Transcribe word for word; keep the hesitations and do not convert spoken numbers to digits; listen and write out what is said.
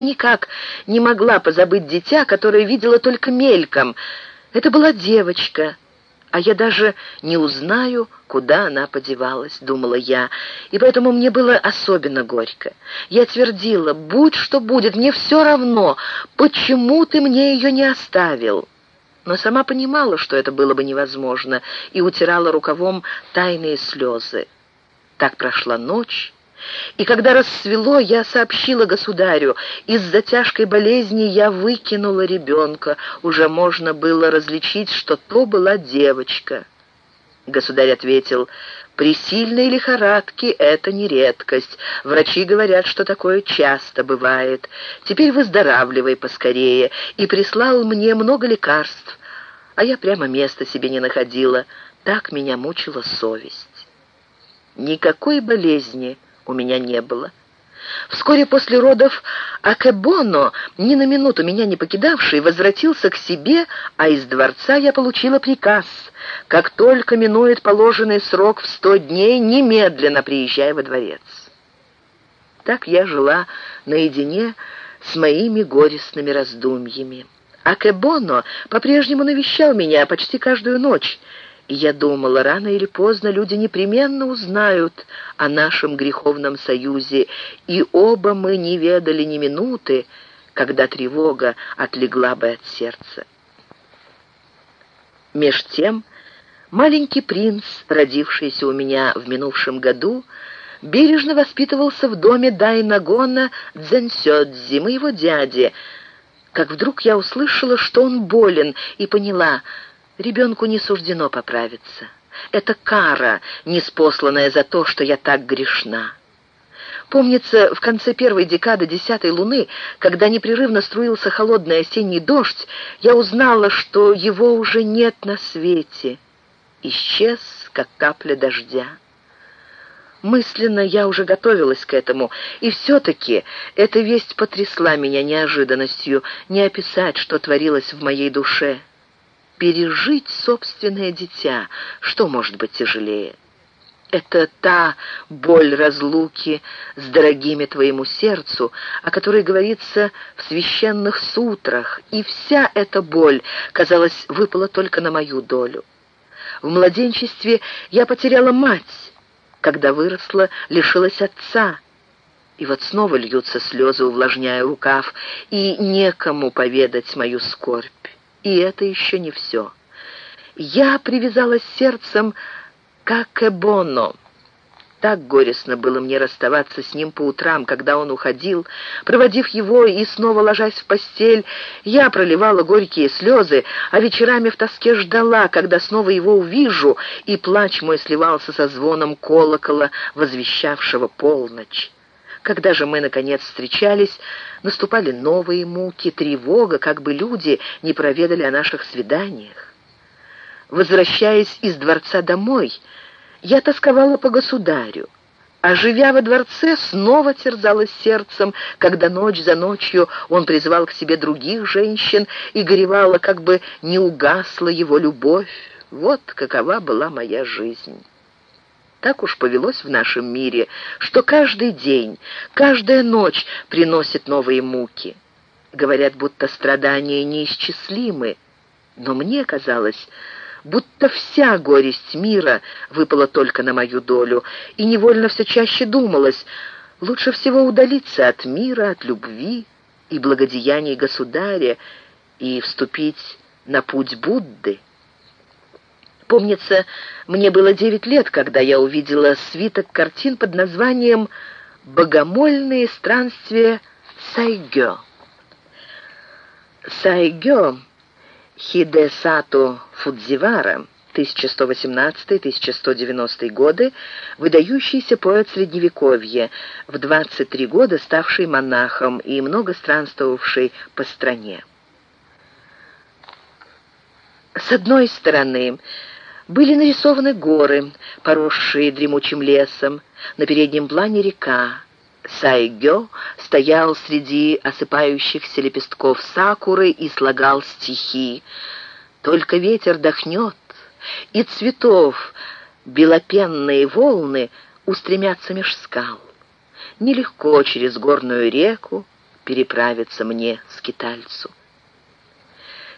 никак не могла позабыть дитя, которое видела только мельком. Это была девочка, а я даже не узнаю, куда она подевалась, думала я, и поэтому мне было особенно горько. Я твердила: будь что будет, мне все равно, почему ты мне ее не оставил? Но сама понимала, что это было бы невозможно, и утирала рукавом тайные слезы. Так прошла ночь, и когда рассвело, я сообщила государю: из-за тяжкой болезни я выкинула ребенка. Уже можно было различить, что то была девочка. Государь ответил: при сильной лихорадке это не редкость. Врачи говорят, что такое часто бывает. Теперь выздоравливай поскорее. И прислал мне много лекарств, а я прямо места себе не находила. Так меня мучила совесть. Никакой болезни у меня не было. Вскоре после родов Акебоно, ни на минуту меня не покидавший, возвратился к себе, а из дворца я получила приказ: как только минует положенный срок в сто дней, немедленно приезжай во дворец. Так я жила наедине с моими горестными раздумьями. Акебоно по-прежнему навещал меня почти каждую ночь, и я думала, рано или поздно люди непременно узнают о нашем греховном союзе, и оба мы не ведали ни минуты, когда тревога отлегла бы от сердца. Меж тем маленький принц, родившийся у меня в минувшем году, бережно воспитывался в доме Дайнагона Дзэнсёдзи, моего дяди, как вдруг я услышала, что он болен, и поняла: ребенку не суждено поправиться. Это кара, ниспосланная за то, что я так грешна. Помнится, в конце первой декады десятой луны, когда непрерывно струился холодный осенний дождь, я узнала, что его уже нет на свете. Исчез, как капля дождя. Мысленно я уже готовилась к этому, и все-таки эта весть потрясла меня неожиданностью. Не описать, что творилось в моей душе. Пережить собственное дитя, что может быть тяжелее? Это та боль разлуки с дорогими твоему сердцу, о которой говорится в священных сутрах, и вся эта боль, казалось, выпала только на мою долю. В младенчестве я потеряла мать, когда выросла, лишилась отца. И вот снова льются слезы, увлажняя рукав, и некому поведать мою скорбь. И это еще не все. Я привязалась сердцем к Акебоно. Так горестно было мне расставаться с ним по утрам, когда он уходил. Проводив его и снова ложась в постель, я проливала горькие слезы, а вечерами в тоске ждала, когда снова его увижу, и плач мой сливался со звоном колокола, возвещавшего полночь. Когда же мы, наконец, встречались, наступали новые муки, тревога, как бы люди не проведали о наших свиданиях. Возвращаясь из дворца домой, я тосковала по государю, а, живя во дворце, снова терзалась сердцем, когда ночь за ночью он призывал к себе других женщин, и горевала, как бы не угасла его любовь. Вот какова была моя жизнь. Так уж повелось в нашем мире, что каждый день, каждая ночь приносит новые муки. Говорят, будто страдания неисчислимы, но мне казалось, будто вся горесть мира выпала только на мою долю, и невольно все чаще думалось: лучше всего удалиться от мира, от любви и благодеяний государя и вступить на путь Будды. Помнится, мне было девять лет, когда я увидела свиток картин под названием «Богомольные странствия Сайгё». Сайгё Хидесато Фудзивара, тысяча сто восемнадцатый — тысяча сто девяностый годы, выдающийся поэт Средневековья, в двадцать три года ставший монахом и много странствовавший по стране. С одной стороны были нарисованы горы, поросшие дремучим лесом, на переднем плане река. Сайгё стоял среди осыпающихся лепестков сакуры и слагал стихи. Только ветер дохнет, и цветов белопенные волны устремятся меж скал. Нелегко через горную реку переправиться мне, скитальцу.